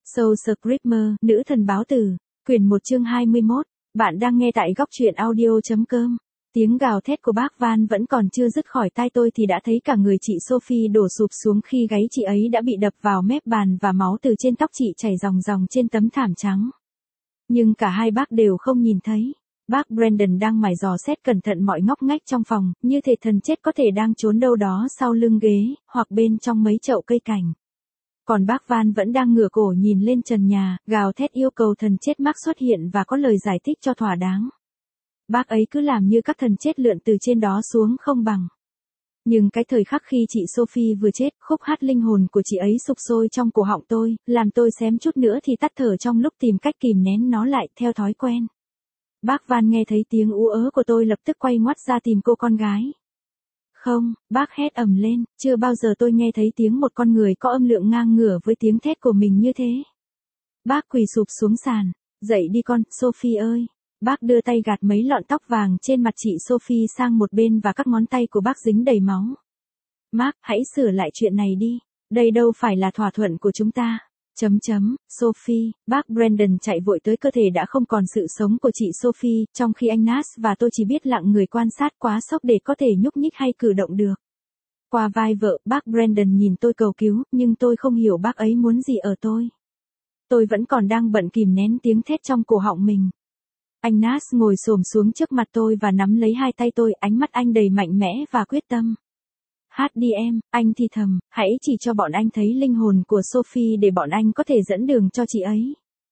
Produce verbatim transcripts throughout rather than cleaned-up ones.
Soul Screamer, nữ thần báo tử, quyển một chương hai mươi mốt, bạn đang nghe tại góc truyện audio.com. Tiếng gào thét của bác Van vẫn còn chưa dứt khỏi tai tôi thì đã thấy cả người chị Sophie đổ sụp xuống khi gáy chị ấy đã bị đập vào mép bàn và máu từ trên tóc chị chảy ròng ròng trên tấm thảm trắng. Nhưng cả hai bác đều không nhìn thấy. Bác Brandon đang mải dò xét cẩn thận mọi ngóc ngách trong phòng, như thể thần chết có thể đang trốn đâu đó sau lưng ghế, hoặc bên trong mấy chậu cây cảnh. Còn bác Van vẫn đang ngửa cổ nhìn lên trần nhà, gào thét yêu cầu thần chết Mark xuất hiện và có lời giải thích cho thỏa đáng. Bác ấy cứ làm như các thần chết lượn từ trên đó xuống không bằng. Nhưng cái thời khắc khi chị Sophie vừa chết, khúc hát linh hồn của chị ấy sục sôi trong cổ họng tôi, làm tôi xém chút nữa thì tắt thở trong lúc tìm cách kìm nén nó lại theo thói quen. Bác Van nghe thấy tiếng ú ớ của tôi lập tức quay ngoắt ra tìm cô con gái. Không, bác hét ầm lên, chưa bao giờ tôi nghe thấy tiếng một con người có âm lượng ngang ngửa với tiếng thét của mình như thế. Bác quỳ sụp xuống sàn, dậy đi con, Sophie ơi. Bác đưa tay gạt mấy lọn tóc vàng trên mặt chị Sophie sang một bên và các ngón tay của bác dính đầy máu. Mark, hãy sửa lại chuyện này đi, đây đâu phải là thỏa thuận của chúng ta. Chấm chấm, Sophie, bác Brandon chạy vội tới cơ thể đã không còn sự sống của chị Sophie, trong khi anh Nas và tôi chỉ biết lặng người quan sát quá sốc để có thể nhúc nhích hay cử động được. Qua vai vợ, bác Brandon nhìn tôi cầu cứu, nhưng tôi không hiểu bác ấy muốn gì ở tôi. Tôi vẫn còn đang bận kìm nén tiếng thét trong cổ họng mình. Anh Nas ngồi xổm xuống trước mặt tôi và nắm lấy hai tay tôi, ánh mắt anh đầy mạnh mẽ và quyết tâm. Hát đi em, anh thì thầm, hãy chỉ cho bọn anh thấy linh hồn của Sophie để bọn anh có thể dẫn đường cho chị ấy.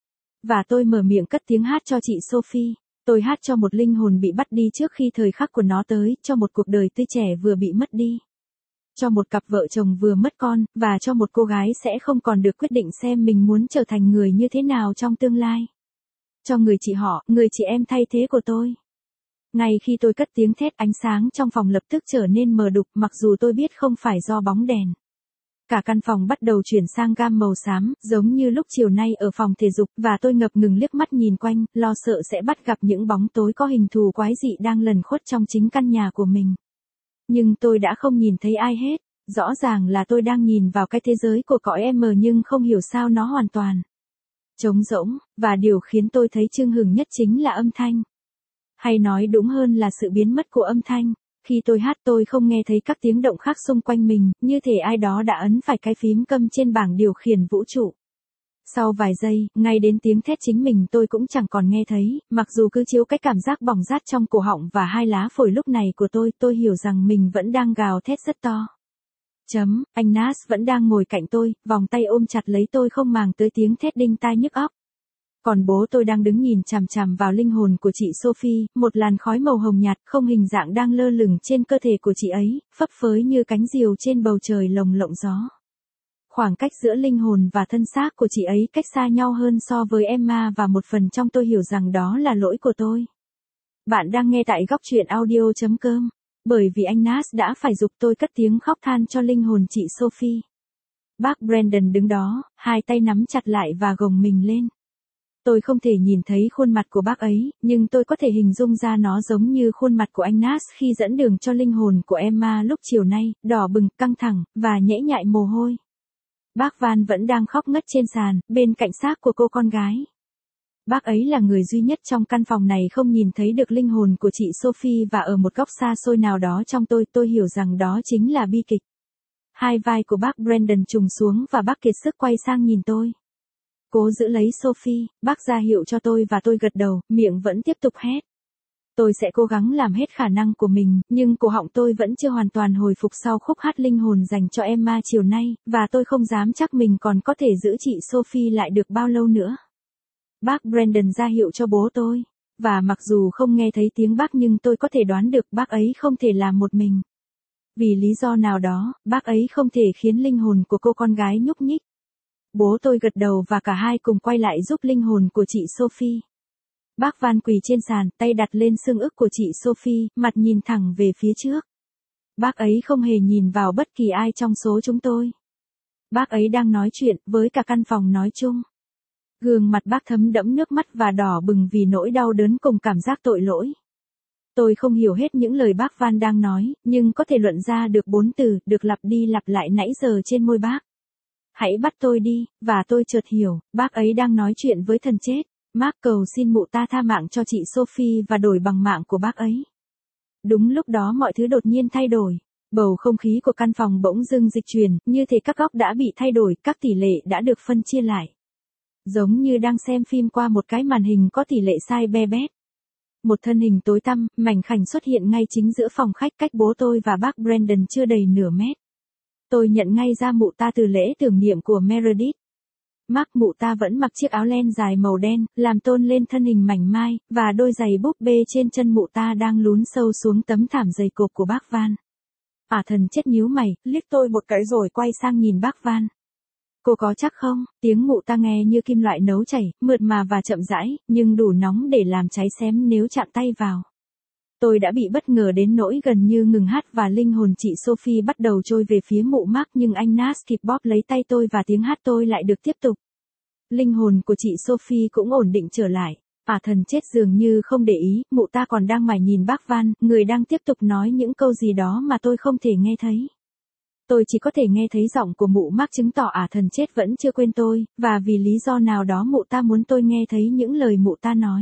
Và tôi mở miệng cất tiếng hát cho chị Sophie. Tôi hát cho một linh hồn bị bắt đi trước khi thời khắc của nó tới, cho một cuộc đời tươi trẻ vừa bị mất đi. Cho một cặp vợ chồng vừa mất con, và cho một cô gái sẽ không còn được quyết định xem mình muốn trở thành người như thế nào trong tương lai. Cho người chị họ, người chị em thay thế của tôi. Ngay khi tôi cất tiếng thét, ánh sáng trong phòng lập tức trở nên mờ đục, mặc dù tôi biết không phải do bóng đèn. Cả căn phòng bắt đầu chuyển sang gam màu xám, giống như lúc chiều nay ở phòng thể dục, và tôi ngập ngừng liếc mắt nhìn quanh, lo sợ sẽ bắt gặp những bóng tối có hình thù quái dị đang lẩn khuất trong chính căn nhà của mình. Nhưng tôi đã không nhìn thấy ai hết, rõ ràng là tôi đang nhìn vào cái thế giới của cõi M nhưng không hiểu sao nó hoàn toàn trống rỗng, và điều khiến tôi thấy chưng hửng nhất chính là âm thanh. Hay nói đúng hơn là sự biến mất của âm thanh. Khi tôi hát tôi không nghe thấy các tiếng động khác xung quanh mình, như thể ai đó đã ấn phải cái phím câm trên bảng điều khiển vũ trụ. Sau vài giây, ngay đến tiếng thét chính mình tôi cũng chẳng còn nghe thấy, mặc dù cứ chiếu cái cảm giác bỏng rát trong cổ họng và hai lá phổi lúc này của tôi, tôi hiểu rằng mình vẫn đang gào thét rất to. Chấm, anh Nas vẫn đang ngồi cạnh tôi, vòng tay ôm chặt lấy tôi không màng tới tiếng thét đinh tai nhức óc. Còn bố tôi đang đứng nhìn chằm chằm vào linh hồn của chị Sophie, một làn khói màu hồng nhạt không hình dạng đang lơ lửng trên cơ thể của chị ấy, phấp phới như cánh diều trên bầu trời lồng lộng gió. Khoảng cách giữa linh hồn và thân xác của chị ấy cách xa nhau hơn so với Emma và một phần trong tôi hiểu rằng đó là lỗi của tôi. Bạn đang nghe tại góc truyện audio.com. Bởi vì anh Nas đã phải giục tôi cất tiếng khóc than cho linh hồn chị Sophie. Bác Brandon đứng đó, hai tay nắm chặt lại và gồng mình lên. Tôi không thể nhìn thấy khuôn mặt của bác ấy, nhưng tôi có thể hình dung ra nó giống như khuôn mặt của anh Nas khi dẫn đường cho linh hồn của Emma lúc chiều nay, đỏ bừng, căng thẳng, và nhễ nhại mồ hôi. Bác Van vẫn đang khóc ngất trên sàn, bên cạnh xác của cô con gái. Bác ấy là người duy nhất trong căn phòng này không nhìn thấy được linh hồn của chị Sophie và ở một góc xa xôi nào đó trong tôi, tôi hiểu rằng đó chính là bi kịch. Hai vai của bác Brandon trùng xuống và bác kiệt sức quay sang nhìn tôi. Cố giữ lấy Sophie, bác ra hiệu cho tôi và tôi gật đầu, miệng vẫn tiếp tục hét. Tôi sẽ cố gắng làm hết khả năng của mình, nhưng cổ họng tôi vẫn chưa hoàn toàn hồi phục sau khúc hát linh hồn dành cho Emma chiều nay, và tôi không dám chắc mình còn có thể giữ chị Sophie lại được bao lâu nữa. Bác Brandon ra hiệu cho bố tôi, và mặc dù không nghe thấy tiếng bác nhưng tôi có thể đoán được bác ấy không thể làm một mình. Vì lý do nào đó, bác ấy không thể khiến linh hồn của cô con gái nhúc nhích. Bố tôi gật đầu và cả hai cùng quay lại giúp linh hồn của chị Sophie. Bác Van quỳ trên sàn, tay đặt lên xương ức của chị Sophie, mặt nhìn thẳng về phía trước. Bác ấy không hề nhìn vào bất kỳ ai trong số chúng tôi. Bác ấy đang nói chuyện với cả căn phòng nói chung. Gương mặt bác thấm đẫm nước mắt và đỏ bừng vì nỗi đau đớn cùng cảm giác tội lỗi. Tôi không hiểu hết những lời bác Van đang nói, nhưng có thể luận ra được bốn từ, được lặp đi lặp lại nãy giờ trên môi bác. hãy bắt tôi đi, và tôi chợt hiểu, bác ấy đang nói chuyện với thần chết. Mark cầu xin mụ ta tha mạng cho chị Sophie và đổi bằng mạng của bác ấy. Đúng lúc đó mọi thứ đột nhiên thay đổi. Bầu không khí của căn phòng bỗng dưng dịch chuyển, như thể các góc đã bị thay đổi, các tỷ lệ đã được phân chia lại. Giống như đang xem phim qua một cái màn hình có tỷ lệ sai be bét. Một thân hình tối tăm, mảnh khảnh xuất hiện ngay chính giữa phòng khách cách bố tôi và bác Brandon chưa đầy nửa mét. Tôi nhận ngay ra mụ ta từ lễ tưởng niệm của Meredith. Mark mụ ta vẫn mặc chiếc áo len dài màu đen, làm tôn lên thân hình mảnh mai, và đôi giày búp bê trên chân mụ ta đang lún sâu xuống tấm thảm dày cộp của bác Van. Ả thần chết nhíu mày, liếc tôi một cái rồi quay sang nhìn bác Van. Cô có chắc không? Tiếng mụ ta nghe như kim loại nấu chảy, mượt mà và chậm rãi, nhưng đủ nóng để làm cháy xém nếu chạm tay vào. Tôi đã bị bất ngờ đến nỗi gần như ngừng hát và linh hồn chị Sophie bắt đầu trôi về phía mụ Mark, nhưng anh Nas kịp bóp lấy tay tôi và tiếng hát tôi lại được tiếp tục. Linh hồn của chị Sophie cũng ổn định trở lại. Ả thần chết dường như không để ý, mụ ta còn đang mải nhìn bác Van, người đang tiếp tục nói những câu gì đó mà tôi không thể nghe thấy. Tôi chỉ có thể nghe thấy giọng của mụ Mark chứng tỏ ả thần chết vẫn chưa quên tôi, và vì lý do nào đó mụ ta muốn tôi nghe thấy những lời mụ ta nói.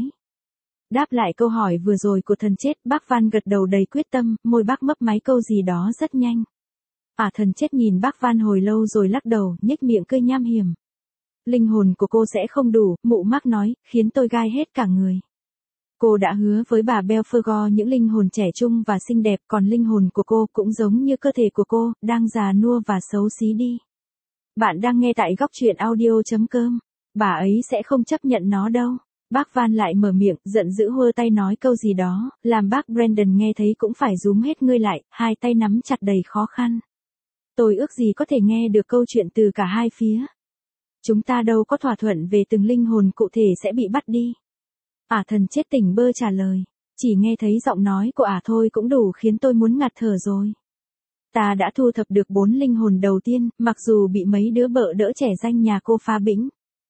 Đáp lại câu hỏi vừa rồi của thần chết, bác Van gật đầu đầy quyết tâm, môi bác mấp máy câu gì đó rất nhanh. Ả thần chết nhìn bác Van hồi lâu rồi lắc đầu, nhếch miệng cười nham hiểm. Linh hồn của cô sẽ không đủ, mụ Mark nói, khiến tôi gai hết cả người. Cô đã hứa với bà Belphegor những linh hồn trẻ trung và xinh đẹp, còn linh hồn của cô cũng giống như cơ thể của cô, đang già nua và xấu xí đi. Bạn đang nghe tại góc truyện audio chấm com. Bà ấy sẽ không chấp nhận nó đâu. Bác Van lại mở miệng, giận dữ hơ tay nói câu gì đó, làm bác Brandon nghe thấy cũng phải rúm hết ngươi lại, hai tay nắm chặt đầy khó khăn. Tôi ước gì có thể nghe được câu chuyện từ cả hai phía. Chúng ta đâu có thỏa thuận về từng linh hồn cụ thể sẽ bị bắt đi. Ả thần chết tỉnh bơ trả lời. Chỉ nghe thấy giọng nói của ả thôi cũng đủ khiến tôi muốn ngạt thở rồi. Ta đã thu thập được bốn linh hồn đầu tiên, mặc dù bị mấy đứa bợ đỡ trẻ danh nhà cô phá bĩnh.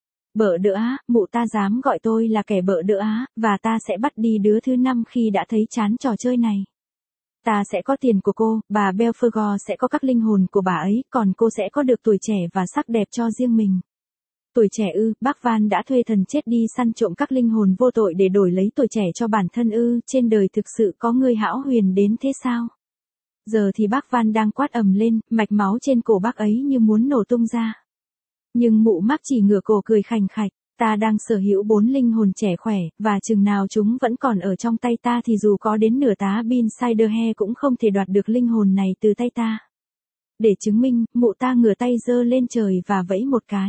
Bợ đỡ á, mụ ta dám gọi tôi là kẻ bợ đỡ á, và ta sẽ bắt đi đứa thứ năm khi đã thấy chán trò chơi này. Ta sẽ có tiền của cô, bà Belphegor sẽ có các linh hồn của bà ấy, còn cô sẽ có được tuổi trẻ và sắc đẹp cho riêng mình. Tuổi trẻ ư, bác Van đã thuê thần chết đi săn trộm các linh hồn vô tội để đổi lấy tuổi trẻ cho bản thân ư, trên đời thực sự có người hão huyền đến thế sao? Giờ thì bác Van đang quát ầm lên, mạch máu trên cổ bác ấy như muốn nổ tung ra. Nhưng mụ Mark chỉ ngửa cổ cười khành khạch, ta đang sở hữu bốn linh hồn trẻ khỏe, và chừng nào chúng vẫn còn ở trong tay ta thì dù có đến nửa tá Bean Cider cũng không thể đoạt được linh hồn này từ tay ta. Để chứng minh, mụ ta ngửa tay giơ lên trời và vẫy một cái.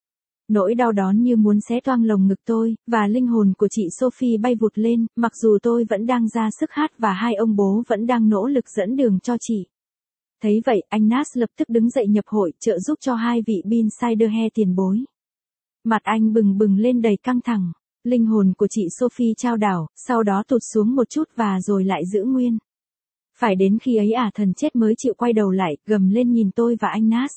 Nỗi đau đớn như muốn xé toang lồng ngực tôi, và linh hồn của chị Sophie bay vụt lên, mặc dù tôi vẫn đang ra sức hát và hai ông bố vẫn đang nỗ lực dẫn đường cho chị. Thấy vậy, anh Nas lập tức đứng dậy nhập hội, trợ giúp cho hai vị Bean Cider tiền bối. Mặt anh bừng bừng lên đầy căng thẳng. Linh hồn của chị Sophie trao đảo, sau đó tụt xuống một chút và rồi lại giữ nguyên. Phải đến khi ấy ả thần chết mới chịu quay đầu lại, gầm lên nhìn tôi và anh Nas.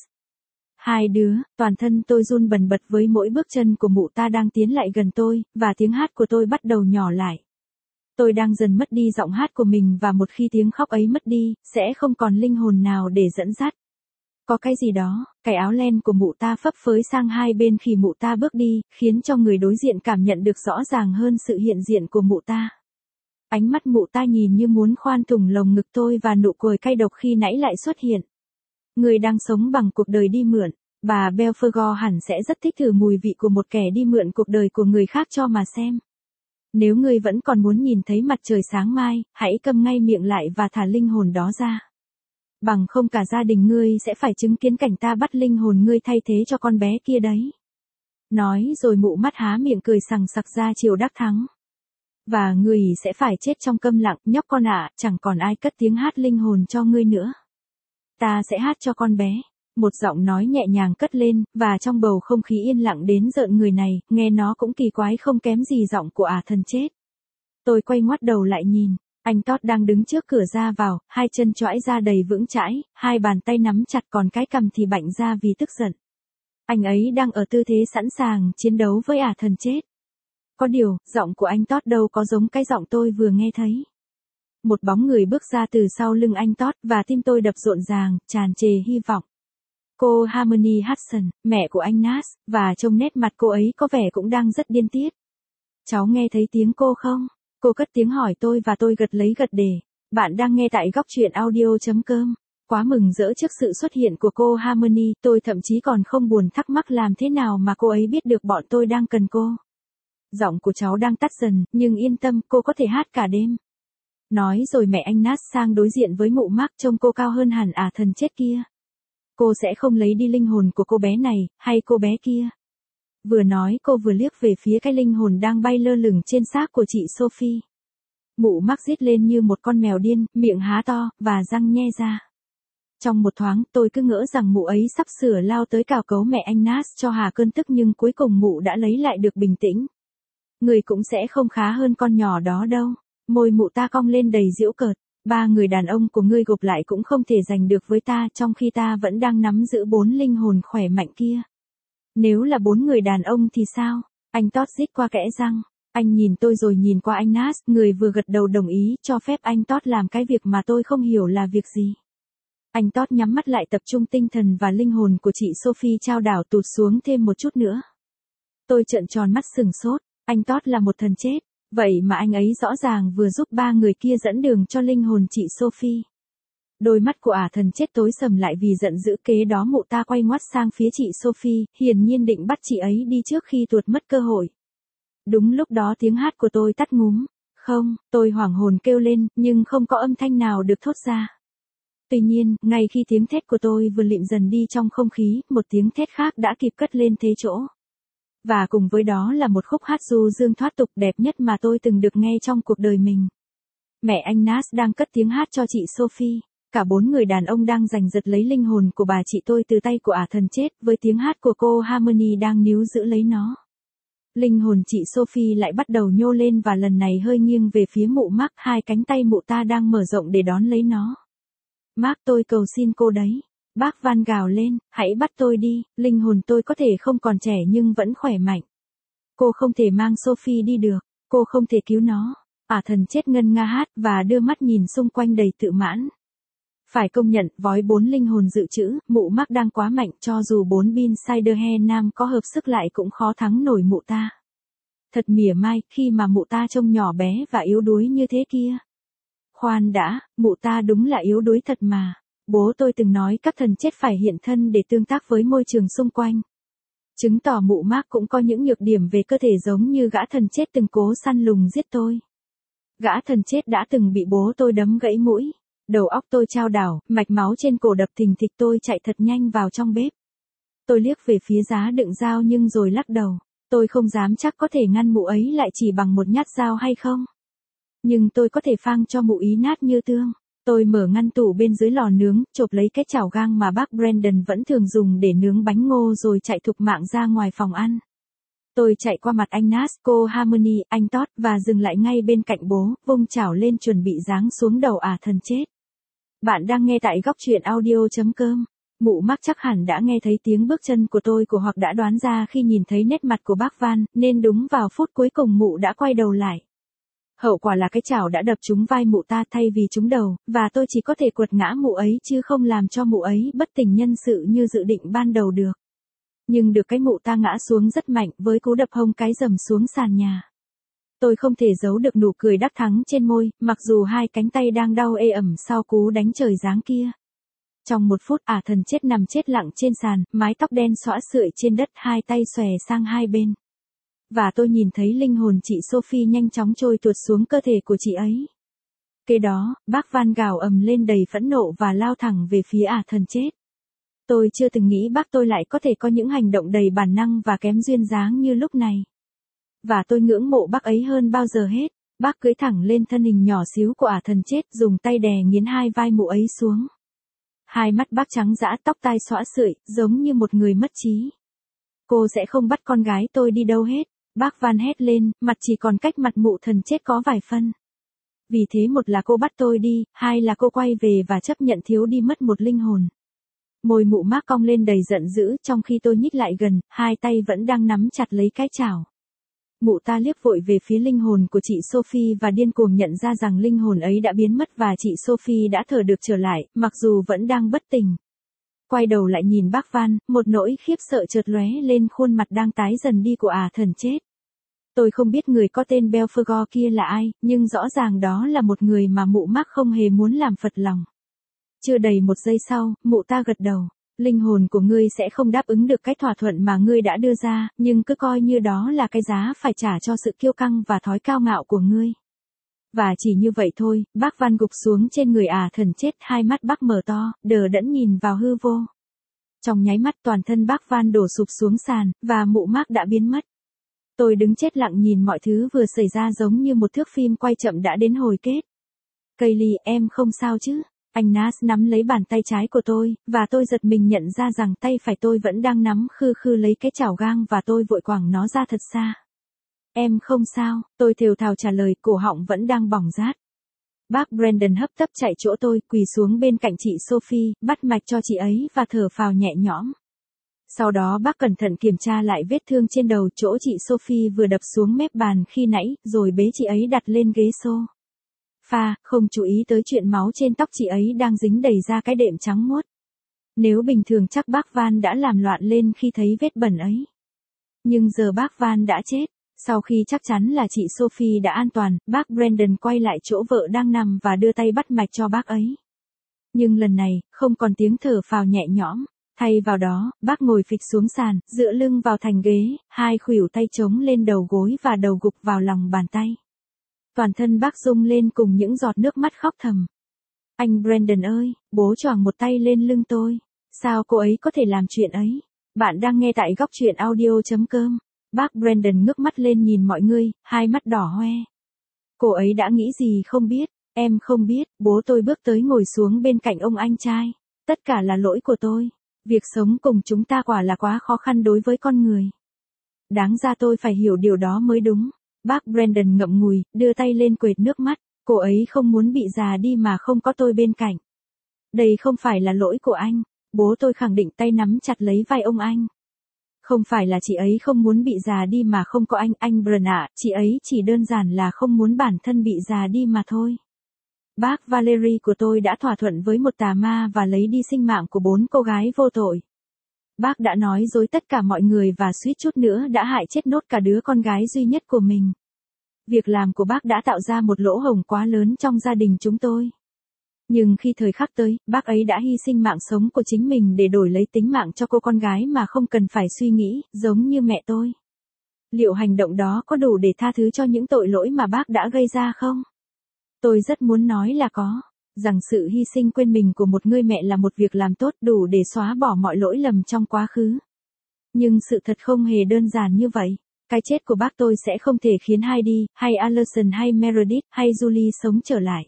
Hai đứa, toàn thân tôi run bần bật với mỗi bước chân của mụ ta đang tiến lại gần tôi, và tiếng hát của tôi bắt đầu nhỏ lại. Tôi đang dần mất đi giọng hát của mình và một khi tiếng khóc ấy mất đi, sẽ không còn linh hồn nào để dẫn dắt. Có cái gì đó, cái áo len của mụ ta phấp phới sang hai bên khi mụ ta bước đi, khiến cho người đối diện cảm nhận được rõ ràng hơn sự hiện diện của mụ ta. Ánh mắt mụ ta nhìn như muốn khoan thủng lồng ngực tôi và nụ cười cay độc khi nãy lại xuất hiện. Người đang sống bằng cuộc đời đi mượn, bà Belphegor hẳn sẽ rất thích thử mùi vị của một kẻ đi mượn cuộc đời của người khác cho mà xem. Nếu ngươi vẫn còn muốn nhìn thấy mặt trời sáng mai, hãy câm ngay miệng lại và thả linh hồn đó ra. Bằng không cả gia đình ngươi sẽ phải chứng kiến cảnh ta bắt linh hồn ngươi thay thế cho con bé kia đấy. Nói rồi mụ mắt há miệng cười sằng sặc ra chiều đắc thắng. Và ngươi sẽ phải chết trong câm lặng, nhóc con ạ, chẳng còn ai cất tiếng hát linh hồn cho ngươi nữa. Ta sẽ hát cho con bé. Một giọng nói nhẹ nhàng cất lên, và trong bầu không khí yên lặng đến rợn người này, nghe nó cũng kỳ quái không kém gì giọng của ả thần chết. Tôi quay ngoắt đầu lại nhìn, anh Todd đang đứng trước cửa ra vào, hai chân chõi ra đầy vững chãi, hai bàn tay nắm chặt còn cái cằm thì bạnh ra vì tức giận. Anh ấy đang ở tư thế sẵn sàng chiến đấu với ả thần chết. Có điều, giọng của anh Todd đâu có giống cái giọng tôi vừa nghe thấy. Một bóng người bước ra từ sau lưng anh Todd và tim tôi đập rộn ràng, tràn trề hy vọng. Cô Harmony Hudson, mẹ của anh Nas, và trông nét mặt cô ấy có vẻ cũng đang rất điên tiết. Cháu nghe thấy tiếng cô không? Cô cất tiếng hỏi tôi và tôi gật lấy gật để. Bạn đang nghe tại góc truyện audio.com. Quá mừng rỡ trước sự xuất hiện của cô Harmony, tôi thậm chí còn không buồn thắc mắc làm thế nào mà cô ấy biết được bọn tôi đang cần cô. Giọng của cháu đang tắt dần, nhưng yên tâm, cô có thể hát cả đêm. Nói rồi mẹ anh Nas sang đối diện với mụ Mark, trông cô cao hơn hẳn à thần chết kia. Cô sẽ không lấy đi linh hồn của cô bé này, hay cô bé kia. Vừa nói cô vừa liếc về phía cái linh hồn đang bay lơ lửng trên xác của chị Sophie. Mụ Mark rít lên như một con mèo điên, miệng há to, và răng nhe ra. Trong một thoáng, tôi cứ ngỡ rằng mụ ấy sắp sửa lao tới cào cấu mẹ anh Nas cho hà cơn tức, nhưng cuối cùng mụ đã lấy lại được bình tĩnh. Người cũng sẽ không khá hơn con nhỏ đó đâu. Môi mụ ta cong lên đầy giễu cợt. Ba người đàn ông của ngươi gộp lại cũng không thể giành được với ta, trong khi ta vẫn đang nắm giữ bốn linh hồn khỏe mạnh kia. Nếu là bốn người đàn ông thì sao? Anh Todd rít qua kẽ răng. Anh nhìn tôi rồi nhìn qua anh Nas, người vừa gật đầu đồng ý cho phép anh Todd làm cái việc mà tôi không hiểu là việc gì. Anh Todd nhắm mắt lại tập trung tinh thần và linh hồn của chị Sophie trao đảo tụt xuống thêm một chút nữa. Tôi trợn tròn mắt sừng sốt, anh Todd là một thần chết, vậy mà anh ấy rõ ràng vừa giúp ba người kia dẫn đường cho linh hồn chị Sophie. Đôi mắt của ả thần chết tối sầm lại vì giận dữ, kế đó mụ ta quay ngoắt sang phía chị Sophie, hiển nhiên định bắt chị ấy đi trước khi tuột mất cơ hội. Đúng lúc đó tiếng hát của tôi tắt ngúm. Không, tôi hoảng hồn kêu lên, nhưng không có âm thanh nào được thốt ra. Tuy nhiên, ngay khi tiếng thét của tôi vừa lịm dần đi trong không khí, một tiếng thét khác đã kịp cất lên thế chỗ. Và cùng với đó là một khúc hát du dương thoát tục đẹp nhất mà tôi từng được nghe trong cuộc đời mình. Mẹ anh Nas đang cất tiếng hát cho chị Sophie. Cả bốn người đàn ông đang giành giật lấy linh hồn của bà chị tôi từ tay của ả thần chết, với tiếng hát của cô Harmony đang níu giữ lấy nó. Linh hồn chị Sophie lại bắt đầu nhô lên và lần này hơi nghiêng về phía mụ Mark, hai cánh tay mụ ta đang mở rộng để đón lấy nó. Mark, tôi cầu xin cô đấy. Bác Van gào lên, hãy bắt tôi đi, linh hồn tôi có thể không còn trẻ nhưng vẫn khỏe mạnh. Cô không thể mang Sophie đi được, cô không thể cứu nó. Ả thần chết ngân nga hát và đưa mắt nhìn xung quanh đầy tự mãn. Phải công nhận, vói bốn linh hồn dự trữ, mụ Mark đang quá mạnh, cho dù bốn bin Ciderhe nam có hợp sức lại cũng khó thắng nổi mụ ta. Thật mỉa mai, khi mà mụ ta trông nhỏ bé và yếu đuối như thế kia. Khoan đã, mụ ta đúng là yếu đuối thật mà. Bố tôi từng nói các thần chết phải hiện thân để tương tác với môi trường xung quanh. Chứng tỏ mụ Mark cũng có những nhược điểm về cơ thể giống như gã thần chết từng cố săn lùng giết tôi. Gã thần chết đã từng bị bố tôi đấm gãy mũi. Đầu óc tôi chao đảo, mạch máu trên cổ đập thình thịch, tôi chạy thật nhanh vào trong bếp. Tôi liếc về phía giá đựng dao nhưng rồi lắc đầu. Tôi không dám chắc có thể ngăn mụ ấy lại chỉ bằng một nhát dao hay không. Nhưng tôi có thể phang cho mụ ý nát như tương. Tôi mở ngăn tủ bên dưới lò nướng, chộp lấy cái chảo gang mà bác Brandon vẫn thường dùng để nướng bánh ngô rồi chạy thục mạng ra ngoài phòng ăn. Tôi chạy qua mặt anh Nas, cô Harmony, anh Todd và dừng lại ngay bên cạnh bố, vung chảo lên chuẩn bị giáng xuống đầu ả thần chết. Bạn đang nghe tại góc truyện audio.com. Mụ Mark chắc hẳn đã nghe thấy tiếng bước chân của tôi của hoặc đã đoán ra khi nhìn thấy nét mặt của bác Van, nên đúng vào phút cuối cùng mụ đã quay đầu lại. Hậu quả là cái chảo đã đập trúng vai mụ ta thay vì trúng đầu, và tôi chỉ có thể quật ngã mụ ấy chứ không làm cho mụ ấy bất tỉnh nhân sự như dự định ban đầu được. Nhưng được cái mụ ta ngã xuống rất mạnh với cú đập hông cái rầm xuống sàn nhà. Tôi không thể giấu được nụ cười đắc thắng trên môi, mặc dù hai cánh tay đang đau ê ẩm sau cú đánh trời giáng kia. Trong một phút ả thần chết nằm chết lặng trên sàn, mái tóc đen xõa sượi trên đất, hai tay xòe sang hai bên. Và tôi nhìn thấy linh hồn chị Sophie nhanh chóng trôi tuột xuống cơ thể của chị ấy. Kế đó, bác Van gào ầm lên đầy phẫn nộ và lao thẳng về phía ả thần chết. Tôi chưa từng nghĩ bác tôi lại có thể có những hành động đầy bản năng và kém duyên dáng như lúc này. Và tôi ngưỡng mộ bác ấy hơn bao giờ hết. Bác cưỡi thẳng lên thân hình nhỏ xíu của ả thần chết, dùng tay đè nghiến hai vai mụ ấy xuống. Hai mắt bác trắng dã, tóc tai xõa sượi, giống như một người mất trí. Cô sẽ không bắt con gái tôi đi đâu hết. Bác Van hét lên, mặt chỉ còn cách mặt mụ thần chết có vài phân. Vì thế một là cô bắt tôi đi, hai là cô quay về và chấp nhận thiếu đi mất một linh hồn. Môi mụ Mark cong lên đầy giận dữ, trong khi tôi nhích lại gần, hai tay vẫn đang nắm chặt lấy cái chảo. Mụ ta liếc vội về phía linh hồn của chị Sophie và điên cuồng nhận ra rằng linh hồn ấy đã biến mất và chị Sophie đã thở được trở lại, mặc dù vẫn đang bất tỉnh. Quay đầu lại nhìn bác Van, một nỗi khiếp sợ chợt lóe lên khuôn mặt đang tái dần đi của ả thần chết. Tôi không biết người có tên Belphegor kia là ai, nhưng rõ ràng đó là một người mà mụ Mark không hề muốn làm phật lòng. Chưa đầy một giây sau, mụ ta gật đầu. Linh hồn của ngươi sẽ không đáp ứng được cái thỏa thuận mà ngươi đã đưa ra, nhưng cứ coi như đó là cái giá phải trả cho sự kiêu căng và thói cao ngạo của ngươi. Và chỉ như vậy thôi, bác Van gục xuống trên người ả thần chết, hai mắt bác mở to, đờ đẫn nhìn vào hư vô. Trong nháy mắt toàn thân bác Van đổ sụp xuống sàn, và mụ Mark đã biến mất. Tôi đứng chết lặng nhìn mọi thứ vừa xảy ra giống như một thước phim quay chậm đã đến hồi kết. Kaylee, em không sao chứ? Anh Nas nắm lấy bàn tay trái của tôi, và tôi giật mình nhận ra rằng tay phải tôi vẫn đang nắm khư khư lấy cái chảo gang và tôi vội quẳng nó ra thật xa. Em không sao, tôi thều thào trả lời, cổ họng vẫn đang bỏng rát. Bác Brandon hấp tấp chạy chỗ tôi, quỳ xuống bên cạnh chị Sophie, bắt mạch cho chị ấy và thở phào nhẹ nhõm. Sau đó bác cẩn thận kiểm tra lại vết thương trên đầu chỗ chị Sophie vừa đập xuống mép bàn khi nãy, rồi bế chị ấy đặt lên ghế xô. Pha, không chú ý tới chuyện máu trên tóc chị ấy đang dính đầy ra cái đệm trắng muốt. Nếu bình thường chắc bác Van đã làm loạn lên khi thấy vết bẩn ấy. Nhưng giờ bác Van đã chết. Sau khi chắc chắn là chị Sophie đã an toàn, bác Brandon quay lại chỗ vợ đang nằm và đưa tay bắt mạch cho bác ấy. Nhưng lần này, không còn tiếng thở phào nhẹ nhõm. Thay vào đó, bác ngồi phịch xuống sàn, dựa lưng vào thành ghế, hai khuỷu tay chống lên đầu gối và đầu gục vào lòng bàn tay. Toàn thân bác rung lên cùng những giọt nước mắt khóc thầm. Anh Brandon ơi, bố choàng một tay lên lưng tôi. Sao cô ấy có thể làm chuyện ấy? Bạn đang nghe tại góc truyện audio chấm com. Bác Brandon ngước mắt lên nhìn mọi người, hai mắt đỏ hoe. Cô ấy đã nghĩ gì không biết, em không biết, bố tôi bước tới ngồi xuống bên cạnh ông anh trai. Tất cả là lỗi của tôi. Việc sống cùng chúng ta quả là quá khó khăn đối với con người. Đáng ra tôi phải hiểu điều đó mới đúng. Bác Brandon ngậm ngùi, đưa tay lên quệt nước mắt. Cô ấy không muốn bị già đi mà không có tôi bên cạnh. Đây không phải là lỗi của anh. Bố tôi khẳng định, tay nắm chặt lấy vai ông anh. Không phải là chị ấy không muốn bị già đi mà không có anh, anh Brandon ạ, chị ấy chỉ đơn giản là không muốn bản thân bị già đi mà thôi. Bác Valerie của tôi đã thỏa thuận với một tà ma và lấy đi sinh mạng của bốn cô gái vô tội. Bác đã nói dối tất cả mọi người và suýt chút nữa đã hại chết nốt cả đứa con gái duy nhất của mình. Việc làm của bác đã tạo ra một lỗ hổng quá lớn trong gia đình chúng tôi. Nhưng khi thời khắc tới, bác ấy đã hy sinh mạng sống của chính mình để đổi lấy tính mạng cho cô con gái mà không cần phải suy nghĩ, giống như mẹ tôi. Liệu hành động đó có đủ để tha thứ cho những tội lỗi mà bác đã gây ra không? Tôi rất muốn nói là có, rằng sự hy sinh quên mình của một người mẹ là một việc làm tốt đủ để xóa bỏ mọi lỗi lầm trong quá khứ. Nhưng sự thật không hề đơn giản như vậy. Cái chết của bác tôi sẽ không thể khiến Heidi, hay Alison hay Meredith, hay Julie sống trở lại.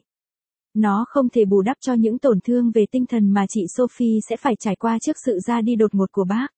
Nó không thể bù đắp cho những tổn thương về tinh thần mà chị Sophie sẽ phải trải qua trước sự ra đi đột ngột của bác.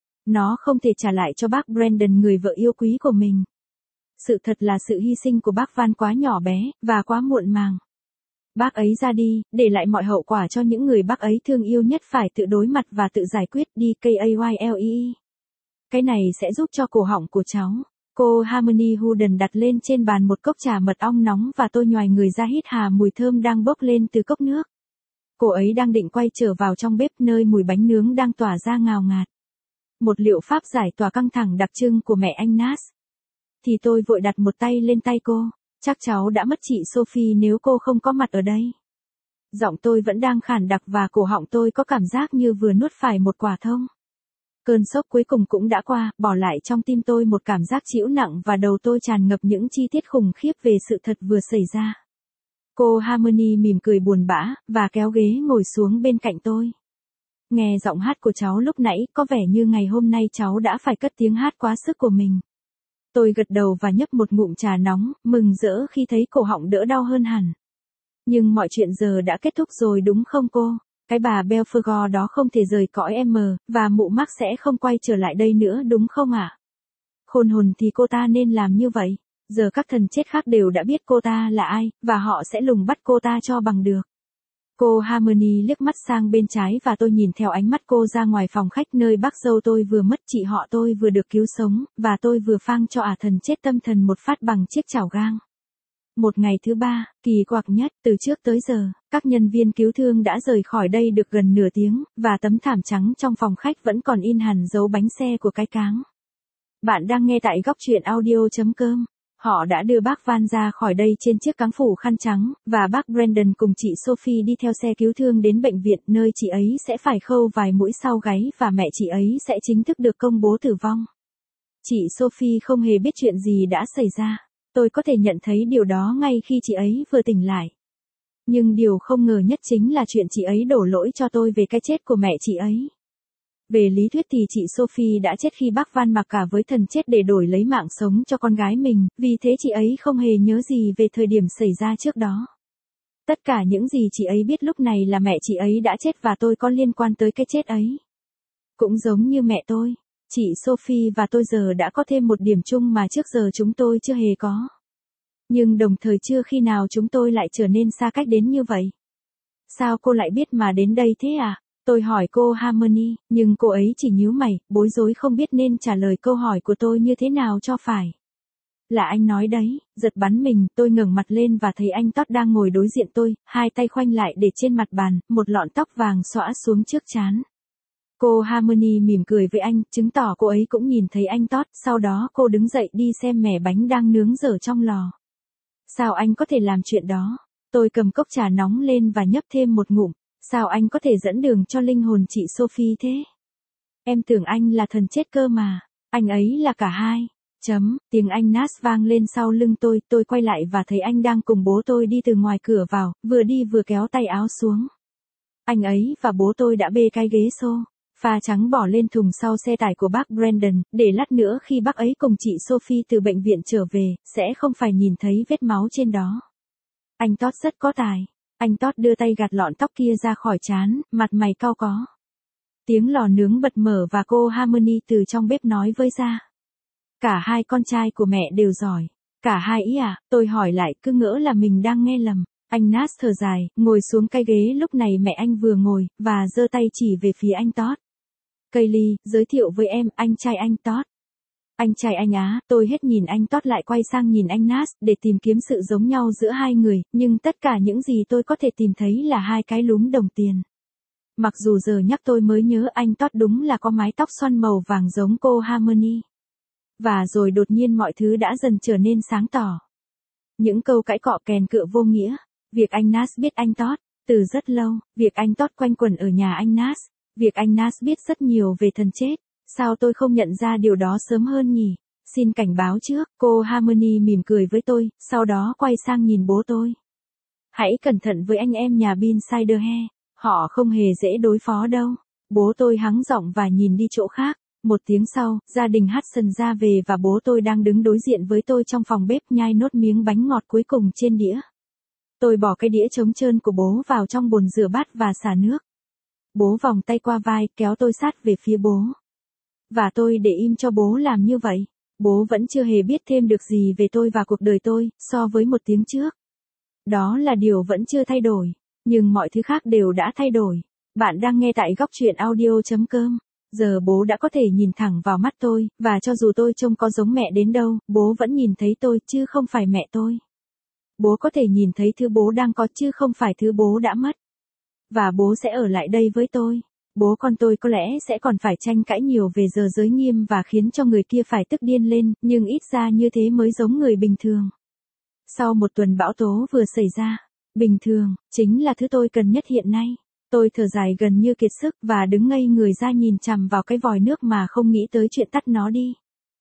Nó không thể trả lại cho bác Brandon người vợ yêu quý của mình. Sự thật là sự hy sinh của bác Van quá nhỏ bé, và quá muộn màng. Bác ấy ra đi, để lại mọi hậu quả cho những người bác ấy thương yêu nhất phải tự đối mặt và tự giải quyết đi. Kaylee. Cái này sẽ giúp cho cổ họng của cháu. Cô Harmony Huden đặt lên trên bàn một cốc trà mật ong nóng và tôi nhoài người ra hít hà mùi thơm đang bốc lên từ cốc nước. Cô ấy đang định quay trở vào trong bếp nơi mùi bánh nướng đang tỏa ra ngào ngạt. Một liệu pháp giải tỏa căng thẳng đặc trưng của mẹ anh Nas. Thì tôi vội đặt một tay lên tay cô. Chắc cháu đã mất chị Sophie nếu cô không có mặt ở đây. Giọng tôi vẫn đang khản đặc và cổ họng tôi có cảm giác như vừa nuốt phải một quả thông. Cơn sốc cuối cùng cũng đã qua, bỏ lại trong tim tôi một cảm giác trĩu nặng và đầu tôi tràn ngập những chi tiết khủng khiếp về sự thật vừa xảy ra. Cô Harmony mỉm cười buồn bã, và kéo ghế ngồi xuống bên cạnh tôi. Nghe giọng hát của cháu lúc nãy, có vẻ như ngày hôm nay cháu đã phải cất tiếng hát quá sức của mình. Tôi gật đầu và nhấp một ngụm trà nóng, mừng rỡ khi thấy cổ họng đỡ đau hơn hẳn. Nhưng mọi chuyện giờ đã kết thúc rồi đúng không cô? Cái bà Belphegor đó không thể rời cõi em, và mụ Mark sẽ không quay trở lại đây nữa đúng không ạ? À? Khôn hồn thì cô ta nên làm như vậy. Giờ các thần chết khác đều đã biết cô ta là ai, và họ sẽ lùng bắt cô ta cho bằng được. Cô Harmony liếc mắt sang bên trái và tôi nhìn theo ánh mắt cô ra ngoài phòng khách nơi bác dâu tôi vừa mất, chị họ tôi vừa được cứu sống, và tôi vừa phang cho ả thần chết tâm thần một phát bằng chiếc chảo gang. Một ngày thứ ba, kỳ quặc nhất, từ trước tới giờ, các nhân viên cứu thương đã rời khỏi đây được gần nửa tiếng, và tấm thảm trắng trong phòng khách vẫn còn in hẳn dấu bánh xe của cái cáng. Bạn đang nghe tại góc truyện audio.com. Họ đã đưa bác Van ra khỏi đây trên chiếc cáng phủ khăn trắng, và bác Brandon cùng chị Sophie đi theo xe cứu thương đến bệnh viện nơi chị ấy sẽ phải khâu vài mũi sau gáy và mẹ chị ấy sẽ chính thức được công bố tử vong. Chị Sophie không hề biết chuyện gì đã xảy ra. Tôi có thể nhận thấy điều đó ngay khi chị ấy vừa tỉnh lại. Nhưng điều không ngờ nhất chính là chuyện chị ấy đổ lỗi cho tôi về cái chết của mẹ chị ấy. Về lý thuyết thì chị Sophie đã chết khi bác Van mặc cả với thần chết để đổi lấy mạng sống cho con gái mình, vì thế chị ấy không hề nhớ gì về thời điểm xảy ra trước đó. Tất cả những gì chị ấy biết lúc này là mẹ chị ấy đã chết và tôi có liên quan tới cái chết ấy. Cũng giống như mẹ tôi, chị Sophie và tôi giờ đã có thêm một điểm chung mà trước giờ chúng tôi chưa hề có. Nhưng đồng thời chưa khi nào chúng tôi lại trở nên xa cách đến như vậy. Sao cô lại biết mà đến đây thế à? Tôi hỏi cô Harmony, nhưng cô ấy chỉ nhíu mày, bối rối không biết nên trả lời câu hỏi của tôi như thế nào cho phải. Là anh nói đấy, giật bắn mình, tôi ngẩng mặt lên và thấy anh Todd đang ngồi đối diện tôi, hai tay khoanh lại để trên mặt bàn, một lọn tóc vàng xõa xuống trước trán. Cô Harmony mỉm cười với anh, chứng tỏ cô ấy cũng nhìn thấy anh Todd, sau đó cô đứng dậy đi xem mẻ bánh đang nướng dở trong lò. Sao anh có thể làm chuyện đó? Tôi cầm cốc trà nóng lên và nhấp thêm một ngụm. Sao anh có thể dẫn đường cho linh hồn chị Sophie thế? Em tưởng anh là thần chết cơ mà. Anh ấy là cả hai. Chấm, tiếng anh Nas vang lên sau lưng tôi, tôi quay lại và thấy anh đang cùng bố tôi đi từ ngoài cửa vào, vừa đi vừa kéo tay áo xuống. Anh ấy và bố tôi đã bê cái ghế xô pha trắng bỏ lên thùng sau xe tải của bác Brandon, để lát nữa khi bác ấy cùng chị Sophie từ bệnh viện trở về, sẽ không phải nhìn thấy vết máu trên đó. Anh Todd rất có tài. Anh Todd đưa tay gạt lọn tóc kia ra khỏi trán, mặt mày cau có. Tiếng lò nướng bật mở và cô Harmony từ trong bếp nói với ra. Cả hai con trai của mẹ đều giỏi. Cả hai ý à? Tôi hỏi lại, cứ ngỡ là mình đang nghe lầm. Anh Nas thở dài, ngồi xuống cái ghế lúc này mẹ anh vừa ngồi, và giơ tay chỉ về phía anh Todd. Kaylee, giới thiệu với em, anh trai anh Todd. Anh trai anh á, tôi hết nhìn anh Todd lại quay sang nhìn anh Nas, để tìm kiếm sự giống nhau giữa hai người, nhưng tất cả những gì tôi có thể tìm thấy là hai cái lúm đồng tiền. Mặc dù giờ nhắc tôi mới nhớ anh Todd đúng là có mái tóc xoăn màu vàng giống cô Harmony. Và rồi đột nhiên mọi thứ đã dần trở nên sáng tỏ. Những câu cãi cọ kèn cựa vô nghĩa. Việc anh Nas biết anh Todd từ rất lâu, việc anh Todd quanh quẩn ở nhà anh Nas, việc anh Nas biết rất nhiều về thần chết. Sao tôi không nhận ra điều đó sớm hơn nhỉ? Xin cảnh báo trước, cô Harmony mỉm cười với tôi, sau đó quay sang nhìn bố tôi. Hãy cẩn thận với anh em nhà Bin Siderhe, họ không hề dễ đối phó đâu. Bố tôi hắng giọng và nhìn đi chỗ khác. Một tiếng sau, gia đình Hudson ra về và bố tôi đang đứng đối diện với tôi trong phòng bếp nhai nốt miếng bánh ngọt cuối cùng trên đĩa. Tôi bỏ cái đĩa trống trơn của bố vào trong bồn rửa bát và xả nước. Bố vòng tay qua vai, kéo tôi sát về phía bố. Và tôi để im cho bố làm như vậy. Bố vẫn chưa hề biết thêm được gì về tôi và cuộc đời tôi, so với một tiếng trước. Đó là điều vẫn chưa thay đổi. Nhưng mọi thứ khác đều đã thay đổi. Bạn đang nghe tại góc truyện audio.com. Giờ bố đã có thể nhìn thẳng vào mắt tôi, và cho dù tôi trông có giống mẹ đến đâu, bố vẫn nhìn thấy tôi, chứ không phải mẹ tôi. Bố có thể nhìn thấy thứ bố đang có, chứ không phải thứ bố đã mất. Và bố sẽ ở lại đây với tôi. Bố con tôi có lẽ sẽ còn phải tranh cãi nhiều về giờ giới nghiêm và khiến cho người kia phải tức điên lên, nhưng ít ra như thế mới giống người bình thường. Sau một tuần bão tố vừa xảy ra, bình thường, chính là thứ tôi cần nhất hiện nay. Tôi thở dài gần như kiệt sức và đứng ngây người ra nhìn chằm vào cái vòi nước mà không nghĩ tới chuyện tắt nó đi.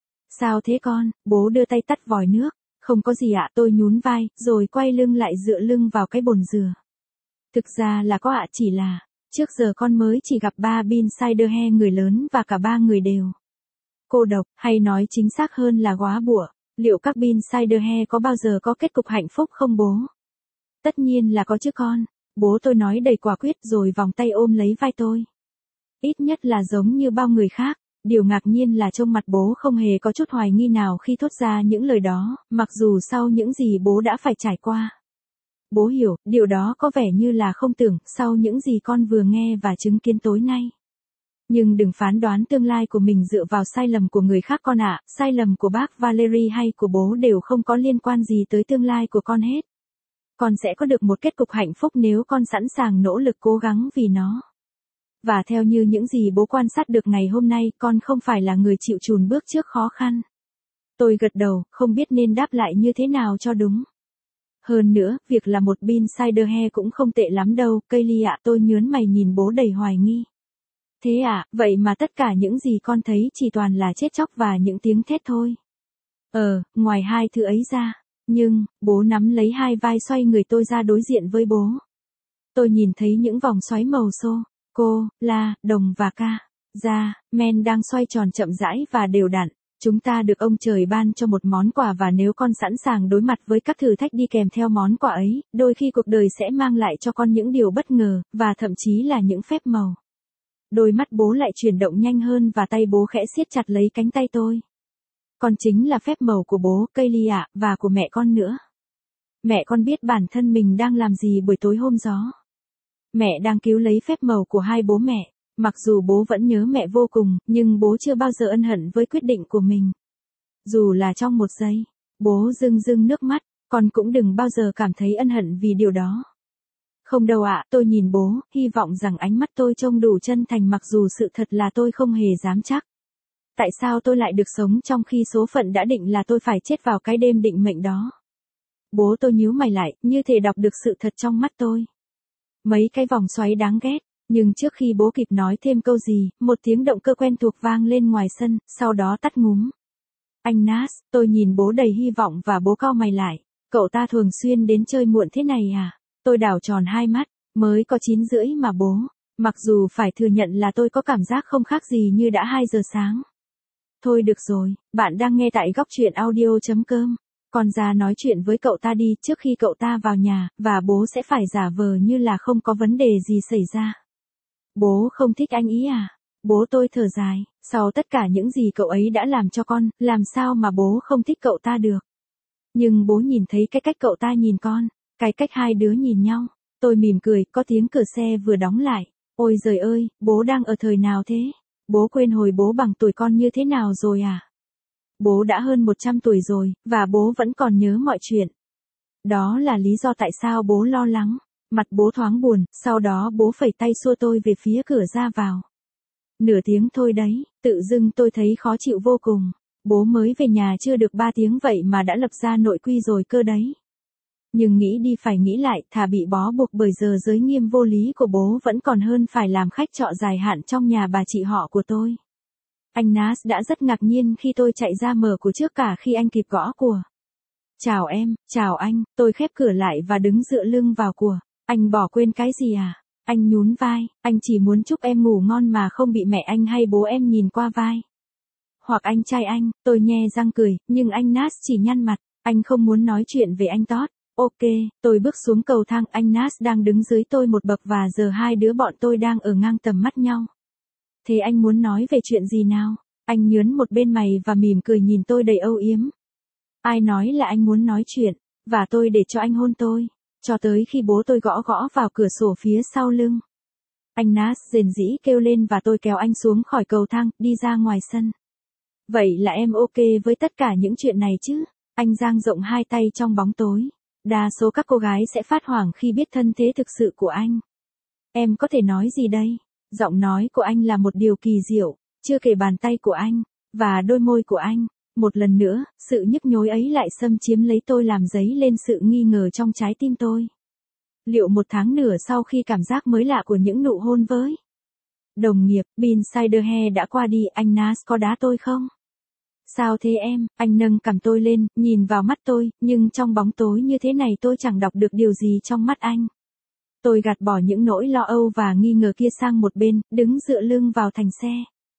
Sao thế con? Bố đưa tay tắt vòi nước. Không có gì ạ, tôi nhún vai, rồi quay lưng lại dựa lưng vào cái bồn dừa. Thực ra là có ạ, chỉ là, trước giờ con mới chỉ gặp ba Bin Siderhe người lớn và cả ba người đều cô độc, hay nói chính xác hơn là góa bụa. Liệu các Bin Siderhe có bao giờ có kết cục hạnh phúc không bố? Tất nhiên là có chứ con. Bố tôi nói đầy quả quyết rồi vòng tay ôm lấy vai tôi. Ít nhất là giống như bao người khác. Điều ngạc nhiên là trông mặt bố không hề có chút hoài nghi nào khi thốt ra những lời đó, mặc dù sau những gì bố đã phải trải qua. Bố hiểu, điều đó có vẻ như là không tưởng, sau những gì con vừa nghe và chứng kiến tối nay. Nhưng đừng phán đoán tương lai của mình dựa vào sai lầm của người khác con ạ, sai lầm của bác Valerie hay của bố đều không có liên quan gì tới tương lai của con hết. Con sẽ có được một kết cục hạnh phúc nếu con sẵn sàng nỗ lực cố gắng vì nó. Và theo như những gì bố quan sát được ngày hôm nay, con không phải là người chịu chùn bước trước khó khăn. Tôi gật đầu, không biết nên đáp lại như thế nào cho đúng. Hơn nữa, việc là một bean cider he cũng không tệ lắm đâu, Kaylee ạ, tôi nhớn mày nhìn bố đầy hoài nghi. Thế à, vậy mà tất cả những gì con thấy chỉ toàn là chết chóc và những tiếng thét thôi. Ờ, ngoài hai thứ ấy ra. Nhưng, bố nắm lấy hai vai xoay người tôi ra đối diện với bố. Tôi nhìn thấy những vòng xoáy màu xô, cô, la, đồng và ca. Ra, men đang xoay tròn chậm rãi và đều đặn. Chúng ta được ông trời ban cho một món quà và nếu con sẵn sàng đối mặt với các thử thách đi kèm theo món quà ấy, đôi khi cuộc đời sẽ mang lại cho con những điều bất ngờ, và thậm chí là những phép màu. Đôi mắt bố lại chuyển động nhanh hơn và tay bố khẽ siết chặt lấy cánh tay tôi. Con chính là phép màu của bố, Kaylee ạ, và của mẹ con nữa. Mẹ con biết bản thân mình đang làm gì buổi tối hôm đó. Mẹ đang cứu lấy phép màu của hai bố mẹ. Mặc dù bố vẫn nhớ mẹ vô cùng, nhưng bố chưa bao giờ ân hận với quyết định của mình. Dù là trong một giây, bố rưng rưng nước mắt, con cũng đừng bao giờ cảm thấy ân hận vì điều đó. Không đâu ạ, tôi nhìn bố, hy vọng rằng ánh mắt tôi trông đủ chân thành mặc dù sự thật là tôi không hề dám chắc. Tại sao tôi lại được sống trong khi số phận đã định là tôi phải chết vào cái đêm định mệnh đó? Bố tôi nhíu mày lại, như thể đọc được sự thật trong mắt tôi. Mấy cái vòng xoáy đáng ghét. Nhưng trước khi bố kịp nói thêm câu gì, một tiếng động cơ quen thuộc vang lên ngoài sân, sau đó tắt ngúm. Anh Nas, tôi nhìn bố đầy hy vọng và bố cau mày lại. Cậu ta thường xuyên đến chơi muộn thế này à? Tôi đảo tròn hai mắt, mới có chín rưỡi mà bố. Mặc dù phải thừa nhận là tôi có cảm giác không khác gì như đã hai giờ sáng. Thôi được rồi, bạn đang nghe tại góc truyện audio chấm com. Con ra nói chuyện với cậu ta đi trước khi cậu ta vào nhà, và bố sẽ phải giả vờ như là không có vấn đề gì xảy ra. Bố không thích anh ý à? Bố tôi thở dài, sau tất cả những gì cậu ấy đã làm cho con, làm sao mà bố không thích cậu ta được? Nhưng bố nhìn thấy cái cách cậu ta nhìn con, cái cách hai đứa nhìn nhau. Tôi mỉm cười, có tiếng cửa xe vừa đóng lại. Ôi giời ơi, bố đang ở thời nào thế? Bố quên hồi bố bằng tuổi con như thế nào rồi à? Bố đã hơn một trăm tuổi rồi, và bố vẫn còn nhớ mọi chuyện. Đó là lý do tại sao bố lo lắng. Mặt bố thoáng buồn, sau đó bố phẩy tay xua tôi về phía cửa ra vào. Nửa tiếng thôi đấy, tự dưng tôi thấy khó chịu vô cùng. Bố mới về nhà chưa được ba tiếng vậy mà đã lập ra nội quy rồi cơ đấy. Nhưng nghĩ đi phải nghĩ lại, thà bị bó buộc bởi giờ giới nghiêm vô lý của bố vẫn còn hơn phải làm khách trọ dài hạn trong nhà bà chị họ của tôi. Anh Nas đã rất ngạc nhiên khi tôi chạy ra mở cửa trước cả khi anh kịp gõ cửa. Chào em, chào anh, tôi khép cửa lại và đứng dựa lưng vào cửa. Anh bỏ quên cái gì à? Anh nhún vai, anh chỉ muốn chúc em ngủ ngon mà không bị mẹ anh hay bố em nhìn qua vai. Hoặc anh trai anh, tôi nhe răng cười, nhưng anh Nas chỉ nhăn mặt, anh không muốn nói chuyện về anh Todd. Ok, tôi bước xuống cầu thang, anh Nas đang đứng dưới tôi một bậc và giờ hai đứa bọn tôi đang ở ngang tầm mắt nhau. Thế anh muốn nói về chuyện gì nào? Anh nhớn một bên mày và mỉm cười nhìn tôi đầy âu yếm. Ai nói là anh muốn nói chuyện, và tôi để cho anh hôn tôi. Cho tới khi bố tôi gõ gõ vào cửa sổ phía sau lưng. Anh Nas rền rĩ kêu lên và tôi kéo anh xuống khỏi cầu thang, đi ra ngoài sân. Vậy là em ok với tất cả những chuyện này chứ? Anh dang rộng hai tay trong bóng tối. Đa số các cô gái sẽ phát hoảng khi biết thân thế thực sự của anh. Em có thể nói gì đây? Giọng nói của anh là một điều kỳ diệu, chưa kể bàn tay của anh, và đôi môi của anh. Một lần nữa, sự nhức nhối ấy lại xâm chiếm lấy tôi làm dấy lên sự nghi ngờ trong trái tim tôi. Liệu một tháng nửa sau khi cảm giác mới lạ của những nụ hôn với đồng nghiệp, Bean Cider He đã qua đi, anh Nas có đá tôi không? Sao thế em? Anh nâng cằm tôi lên, nhìn vào mắt tôi, nhưng trong bóng tối như thế này tôi chẳng đọc được điều gì trong mắt anh. Tôi gạt bỏ những nỗi lo âu và nghi ngờ kia sang một bên, đứng dựa lưng vào thành xe.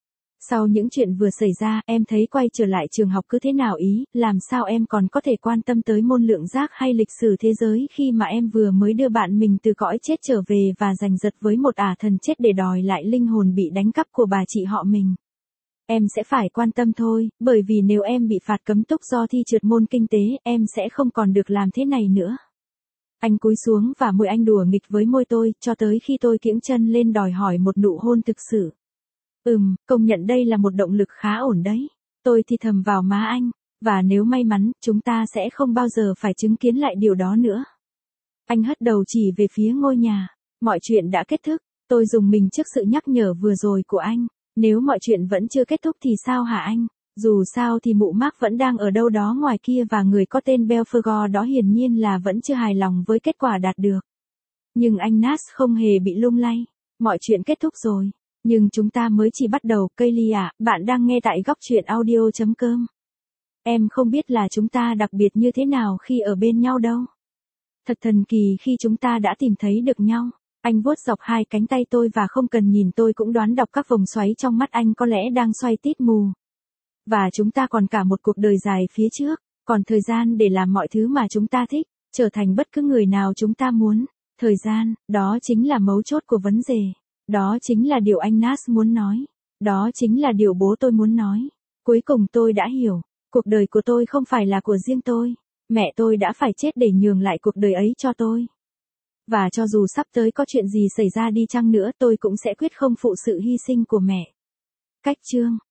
Sau những chuyện vừa xảy ra, em thấy quay trở lại trường học cứ thế nào ý, làm sao em còn có thể quan tâm tới môn lượng giác hay lịch sử thế giới khi mà em vừa mới đưa bạn mình từ cõi chết trở về và giành giật với một ả thần chết để đòi lại linh hồn bị đánh cắp của bà chị họ mình. Em sẽ phải quan tâm thôi, bởi vì nếu em bị phạt cấm túc do thi trượt môn kinh tế, em sẽ không còn được làm thế này nữa. Anh cúi xuống và môi anh đùa nghịch với môi tôi, cho tới khi tôi kiễng chân lên đòi hỏi một nụ hôn thực sự. Ừm, công nhận đây là một động lực khá ổn đấy. Tôi thì thầm vào má anh, và nếu may mắn, chúng ta sẽ không bao giờ phải chứng kiến lại điều đó nữa. Anh hất đầu chỉ về phía ngôi nhà. Mọi chuyện đã kết thúc. Tôi dùng mình trước sự nhắc nhở vừa rồi của anh. Nếu mọi chuyện vẫn chưa kết thúc thì sao hả anh? Dù sao thì mụ Mark vẫn đang ở đâu đó ngoài kia và người có tên Belphegor đó hiển nhiên là vẫn chưa hài lòng với kết quả đạt được. Nhưng anh Nash không hề bị lung lay. Mọi chuyện kết thúc rồi. Nhưng chúng ta mới chỉ bắt đầu. Kaylee à, bạn đang nghe tại góc truyện audio chấm com. Em không biết là chúng ta đặc biệt như thế nào khi ở bên nhau đâu. Thật thần kỳ khi chúng ta đã tìm thấy được nhau. Anh vuốt dọc hai cánh tay tôi và không cần nhìn tôi cũng đoán đọc các vòng xoáy trong mắt anh có lẽ đang xoay tít mù. Và chúng ta còn cả một cuộc đời dài phía trước, còn thời gian để làm mọi thứ mà chúng ta thích, trở thành bất cứ người nào chúng ta muốn. Thời gian, đó chính là mấu chốt của vấn đề. Đó chính là điều anh Nash muốn nói. Đó chính là điều bố tôi muốn nói. Cuối cùng tôi đã hiểu, cuộc đời của tôi không phải là của riêng tôi. Mẹ tôi đã phải chết để nhường lại cuộc đời ấy cho tôi. Và cho dù sắp tới có chuyện gì xảy ra đi chăng nữa tôi cũng sẽ quyết không phụ sự hy sinh của mẹ. Cách chương